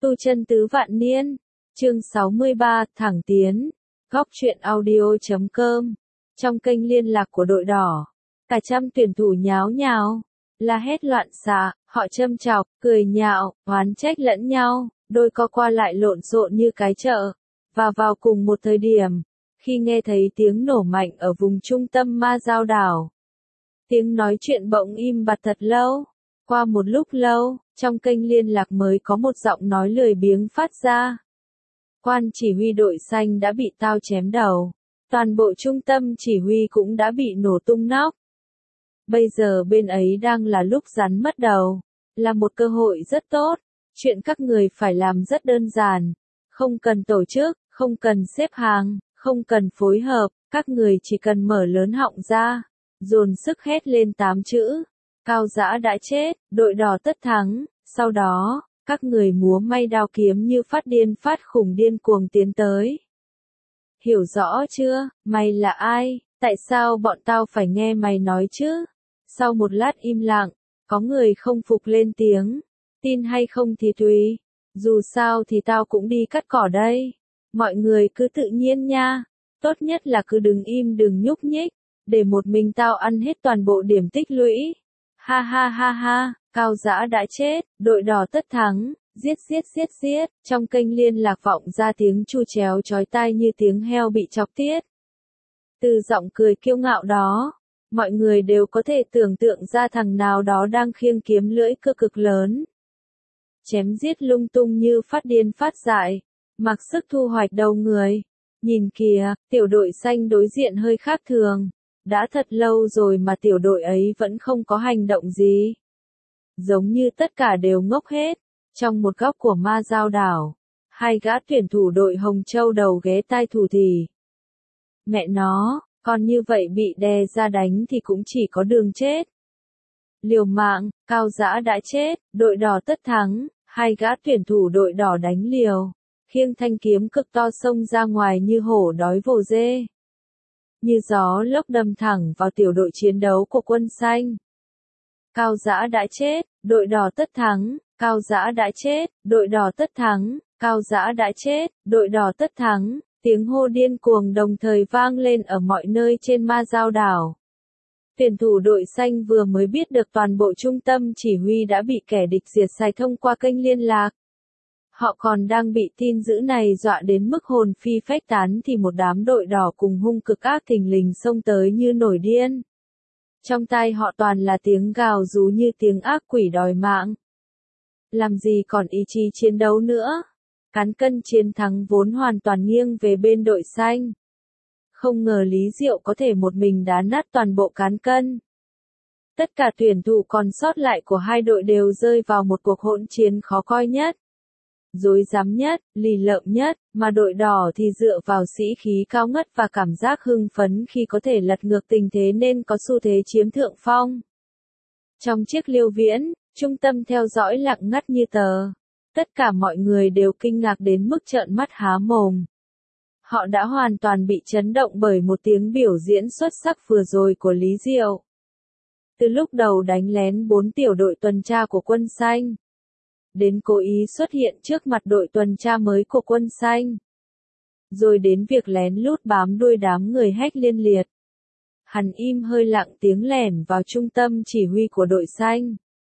Tu chân tứ vạn niên, chương 63, thẳng tiến, góc truyện audio.com, trong kênh liên lạc của đội đỏ, cả trăm tuyển thủ nháo nhào, la hét loạn xạ, họ châm chọc, cười nhạo, oán trách lẫn nhau, đôi co qua lại lộn xộn như cái chợ, và vào cùng một thời điểm, khi nghe thấy tiếng nổ mạnh ở vùng trung tâm Ma Giao đảo. Tiếng nói chuyện bỗng im bặt thật lâu, qua một lúc lâu, trong kênh liên lạc mới có một giọng nói lười biếng phát ra. Quan chỉ huy đội xanh đã bị tao chém đầu, toàn bộ trung tâm chỉ huy cũng đã bị nổ tung nóc. Bây giờ bên ấy đang là lúc rắn mất đầu, là một cơ hội rất tốt, chuyện các người phải làm rất đơn giản, không cần tổ chức, không cần xếp hàng, không cần phối hợp, các người chỉ cần mở lớn họng ra, dồn sức hét lên 8 chữ. Cao Dã đã chết, đội đỏ tất thắng, sau đó, các người múa may đao kiếm như phát điên phát khủng điên cuồng tiến tới. Hiểu rõ chưa, mày là ai, tại sao bọn tao phải nghe mày nói chứ? Sau một lát im lặng, có người không phục lên tiếng, tin hay không thì tùy, dù sao thì tao cũng đi cắt cỏ đây. Mọi người cứ tự nhiên nha, tốt nhất là cứ đứng im đừng nhúc nhích, để một mình tao ăn hết toàn bộ điểm tích lũy. Ha ha ha ha, Cao Dã đã chết, đội đỏ tất thắng, giết giết giết giết, trong kênh liên lạc vọng ra tiếng chu chéo chói tai như tiếng heo bị chọc tiết. Từ giọng cười kiêu ngạo đó, mọi người đều có thể tưởng tượng ra thằng nào đó đang khiêng kiếm lưỡi cơ cực lớn. Chém giết lung tung như phát điên phát dại, mặc sức thu hoạch đầu người. Nhìn kìa, tiểu đội xanh đối diện hơi khác thường. Đã thật lâu rồi mà tiểu đội ấy vẫn không có hành động gì. Giống như tất cả đều ngốc hết. Trong một góc của Ma Giao đảo, hai gã tuyển thủ đội Hồng Châu đầu ghé tai thủ thỉ. Mẹ nó, còn như vậy bị đè ra đánh thì cũng chỉ có đường chết. Liều mạng, Cao Dã đã chết, đội đỏ tất thắng, hai gã tuyển thủ đội đỏ đánh liều, khiêng thanh kiếm cực to xông ra ngoài như hổ đói vồ dê. Như gió lốc đâm thẳng vào tiểu đội chiến đấu của quân xanh. Cao Dã đã chết, đội đỏ tất thắng, Cao Dã đã chết, đội đỏ tất thắng, Cao Dã đã chết, đội đỏ tất thắng, tiếng hô điên cuồng đồng thời vang lên ở mọi nơi trên Ma Giao đảo. Tuyển thủ đội xanh vừa mới biết được toàn bộ trung tâm chỉ huy đã bị kẻ địch diệt sạch thông qua kênh liên lạc. Họ còn đang bị tin dữ này dọa đến mức hồn phi phách tán thì một đám đội đỏ cùng hung cực ác thình lình xông tới như nổi điên. Trong tai họ toàn là tiếng gào rú như tiếng ác quỷ đòi mạng. Làm gì còn ý chí chiến đấu nữa. Cán cân chiến thắng vốn hoàn toàn nghiêng về bên đội xanh. Không ngờ Lý Diệu có thể một mình đá nát toàn bộ cán cân. Tất cả tuyển thủ còn sót lại của hai đội đều rơi vào một cuộc hỗn chiến khó coi nhất. Rối rắm nhất, lì lợm nhất, mà đội đỏ thì dựa vào sĩ khí cao ngất và cảm giác hưng phấn khi có thể lật ngược tình thế nên có xu thế chiếm thượng phong. Trong chiếc liêu viễn, trung tâm theo dõi lặng ngắt như tờ. Tất cả mọi người đều kinh ngạc đến mức trợn mắt há mồm. Họ đã hoàn toàn bị chấn động bởi một tiếng biểu diễn xuất sắc vừa rồi của Lý Diệu. Từ lúc đầu đánh lén 4 tiểu đội tuần tra của quân xanh, đến cố ý xuất hiện trước mặt đội tuần tra mới của quân xanh, rồi đến việc lén lút bám đuôi đám người hách liên liệt. Hắn im hơi lặng tiếng lẻn vào trung tâm chỉ huy của đội xanh.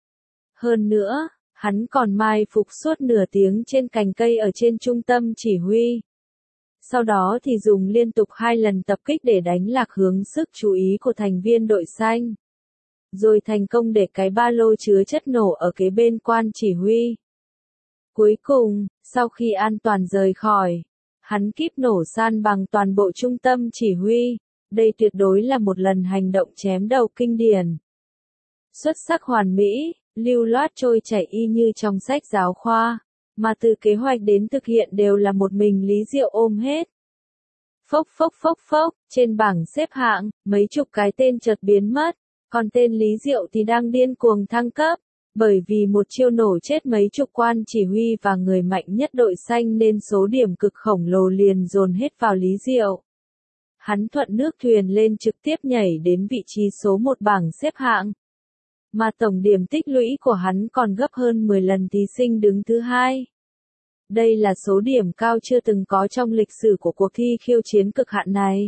Hơn nữa, hắn còn mai phục suốt nửa tiếng trên cành cây ở trên trung tâm chỉ huy. Sau đó thì dùng liên tục 2 lần tập kích để đánh lạc hướng sức chú ý của thành viên đội xanh. Rồi thành công để cái ba lô chứa chất nổ ở kế bên quan chỉ huy. Cuối cùng, sau khi an toàn rời khỏi, hắn kíp nổ san bằng toàn bộ trung tâm chỉ huy. Đây tuyệt đối là một lần hành động chém đầu kinh điển. Xuất sắc hoàn mỹ, lưu loát trôi chảy y như trong sách giáo khoa, mà từ kế hoạch đến thực hiện đều là một mình Lý Diệu ôm hết. Phốc phốc phốc phốc, trên bảng xếp hạng, mấy chục cái tên chợt biến mất, còn tên Lý Diệu thì đang điên cuồng thăng cấp, bởi vì một chiêu nổ chết mấy chục quan chỉ huy và người mạnh nhất đội xanh nên số điểm cực khổng lồ liền dồn hết vào Lý Diệu. Hắn thuận nước thuyền lên trực tiếp nhảy đến vị trí số 1 bảng xếp hạng. Mà tổng điểm tích lũy của hắn còn gấp hơn 10 lần thí sinh đứng thứ 2. Đây là số điểm cao chưa từng có trong lịch sử của cuộc thi khiêu chiến cực hạn này.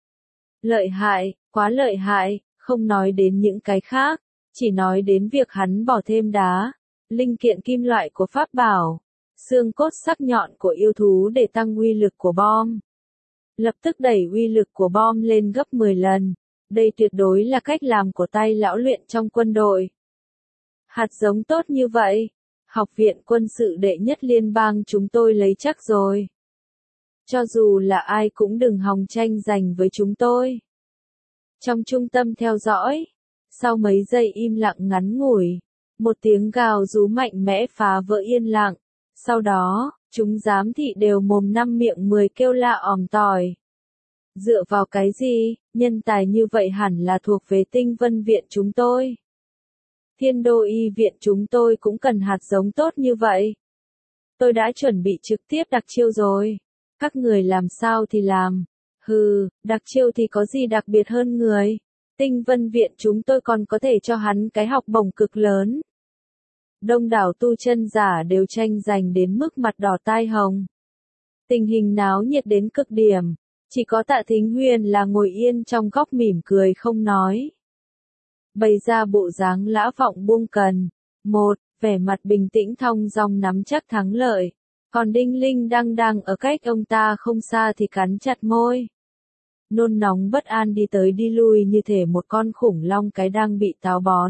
Lợi hại, quá lợi hại, không nói đến những cái khác, chỉ nói đến việc hắn bỏ thêm đá, linh kiện kim loại của pháp bảo, xương cốt sắc nhọn của yêu thú để tăng uy lực của bom. Lập tức đẩy uy lực của bom lên gấp 10 lần. Đây tuyệt đối là cách làm của tay lão luyện trong quân đội. Hạt giống tốt như vậy, học viện quân sự đệ nhất liên bang chúng tôi lấy chắc rồi. Cho dù là ai cũng đừng hòng tranh giành với chúng tôi. Trong trung tâm theo dõi, sau mấy giây im lặng ngắn ngủi, một tiếng gào rú mạnh mẽ phá vỡ yên lặng. Sau đó, chúng giám thị đều mồm năm miệng 10 kêu la òm tỏi. Dựa vào cái gì, nhân tài như vậy hẳn là thuộc về Tinh Vân viện chúng tôi. Thiên Đô Y viện chúng tôi cũng cần hạt giống tốt như vậy. Tôi đã chuẩn bị trực tiếp đặc chiêu rồi. Các người làm sao thì làm. Hừ, đặc chiêu thì có gì đặc biệt hơn người. Tinh Vân viện chúng tôi còn có thể cho hắn cái học bổng cực lớn. Đông đảo tu chân giả đều tranh giành đến mức mặt đỏ tai hồng. Tình hình náo nhiệt đến cực điểm. Chỉ có Tạ Thính Huyền là ngồi yên trong góc mỉm cười không nói. Bày ra bộ dáng lã vọng buông cần. Một, vẻ mặt bình tĩnh thong dong nắm chắc thắng lợi. Còn Đinh Linh đang ở cách ông ta không xa thì cắn chặt môi. Nôn nóng bất an đi tới đi lui như thể một con khủng long cái đang bị táo bón.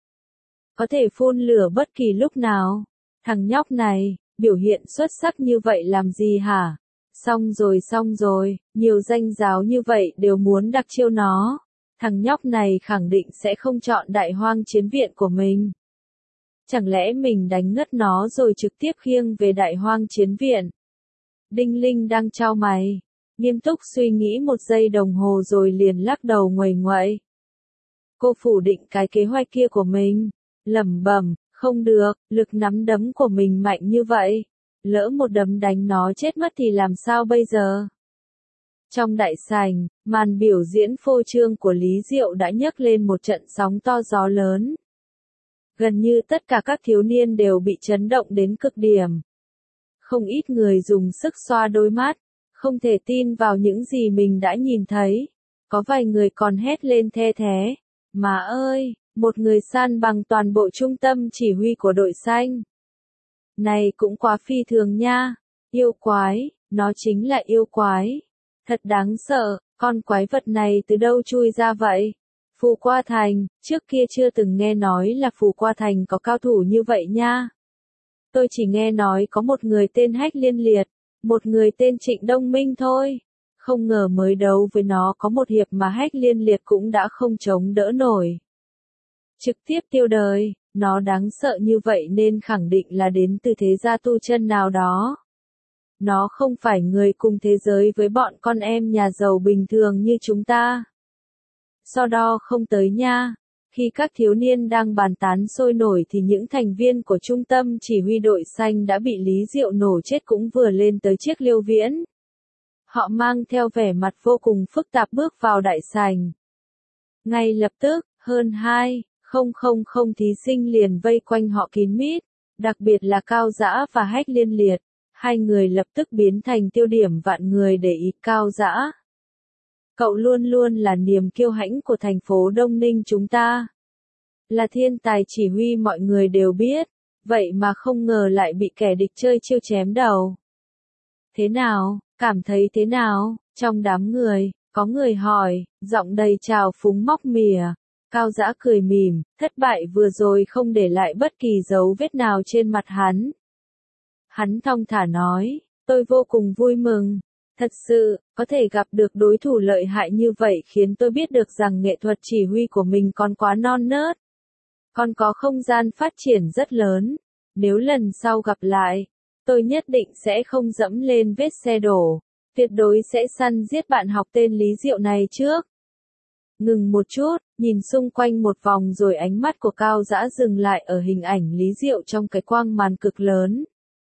Có thể phun lửa bất kỳ lúc nào. Thằng nhóc này, biểu hiện xuất sắc như vậy làm gì hả? Xong rồi, nhiều danh giáo như vậy đều muốn đặc chiêu nó. Thằng nhóc này khẳng định sẽ không chọn Đại Hoang Chiến viện của mình. Chẳng lẽ mình đánh ngất nó rồi trực tiếp khiêng về Đại Hoang Chiến viện? Đinh Linh đang chau mày, nghiêm túc suy nghĩ một giây đồng hồ rồi liền lắc đầu nguầy nguậy. Cô phủ định cái kế hoạch kia của mình, lẩm bẩm, không được, lực nắm đấm của mình mạnh như vậy. Lỡ một đấm đánh nó chết mất thì làm sao bây giờ? Trong đại sảnh, màn biểu diễn phô trương của Lý Diệu đã nhấc lên một trận sóng to gió lớn. Gần như tất cả các thiếu niên đều bị chấn động đến cực điểm. Không ít người dùng sức xoa đôi mắt, không thể tin vào những gì mình đã nhìn thấy. Có vài người còn hét lên the thé. Má ơi, một người san bằng toàn bộ trung tâm chỉ huy của đội xanh. Này cũng quá phi thường nha. Yêu quái, nó chính là yêu quái. Thật đáng sợ, con quái vật này từ đâu chui ra vậy? Phù Qua Thành, trước kia chưa từng nghe nói là Phù Qua Thành có cao thủ như vậy nha. Tôi chỉ nghe nói có một người tên Hách Liên Liệt, một người tên Trịnh Đông Minh thôi. Không ngờ mới đấu với nó có một hiệp mà Hách Liên Liệt cũng đã không chống đỡ nổi. Trực tiếp tiêu đời, nó đáng sợ như vậy nên khẳng định là đến từ thế gia tu chân nào đó. Nó không phải người cùng thế giới với bọn con em nhà giàu bình thường như chúng ta. So đo không tới nha. Khi các thiếu niên đang bàn tán sôi nổi thì những thành viên của trung tâm chỉ huy đội xanh đã bị Lý Diệu nổ chết cũng vừa lên tới chiếc liêu viễn. Họ mang theo vẻ mặt vô cùng phức tạp bước vào đại sảnh. Ngay lập tức, hơn 2,000 thí sinh liền vây quanh họ kín mít, đặc biệt là Cao Dã và Hách Liên Liệt. Hai người lập tức biến thành tiêu điểm vạn người để ý. Cao Dã, cậu luôn luôn là niềm kiêu hãnh của thành phố Đông Ninh chúng ta. Là thiên tài chỉ huy mọi người đều biết, vậy mà không ngờ lại bị kẻ địch chơi chiêu chém đầu. Thế nào, cảm thấy thế nào? Trong đám người, có người hỏi, giọng đầy trào phúng móc mỉa. Cao Dã cười mỉm, thất bại vừa rồi không để lại bất kỳ dấu vết nào trên mặt hắn. Hắn thong thả nói, tôi vô cùng vui mừng. Thật sự, có thể gặp được đối thủ lợi hại như vậy khiến tôi biết được rằng nghệ thuật chỉ huy của mình còn quá non nớt. Còn có không gian phát triển rất lớn. Nếu lần sau gặp lại, tôi nhất định sẽ không dẫm lên vết xe đổ. Tuyệt đối sẽ săn giết bạn học tên Lý Diệu này trước. Ngừng một chút, nhìn xung quanh một vòng rồi ánh mắt của Cao Dã dừng lại ở hình ảnh Lý Diệu trong cái quang màn cực lớn.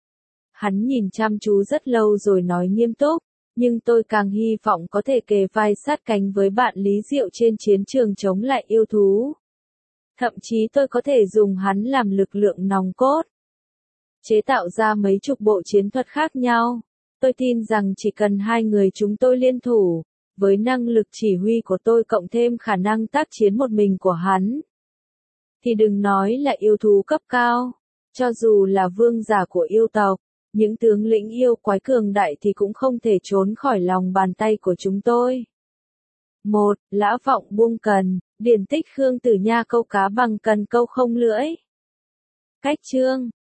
Hắn nhìn chăm chú rất lâu rồi nói nghiêm túc, nhưng tôi càng hy vọng có thể kề vai sát cánh với bạn Lý Diệu trên chiến trường chống lại yêu thú. Thậm chí tôi có thể dùng hắn làm lực lượng nòng cốt. chế tạo ra mấy chục bộ chiến thuật khác nhau. Tôi tin rằng chỉ cần hai người chúng tôi liên thủ, với năng lực chỉ huy của tôi cộng thêm khả năng tác chiến một mình của hắn, thì đừng nói là yêu thú cấp cao, cho dù là vương giả của yêu tộc, những tướng lĩnh yêu quái cường đại thì cũng không thể trốn khỏi lòng bàn tay của chúng tôi. 1. Lã Vọng buông cần, điển tích Khương Tử Nha câu cá bằng cần câu không lưỡi. Cách chương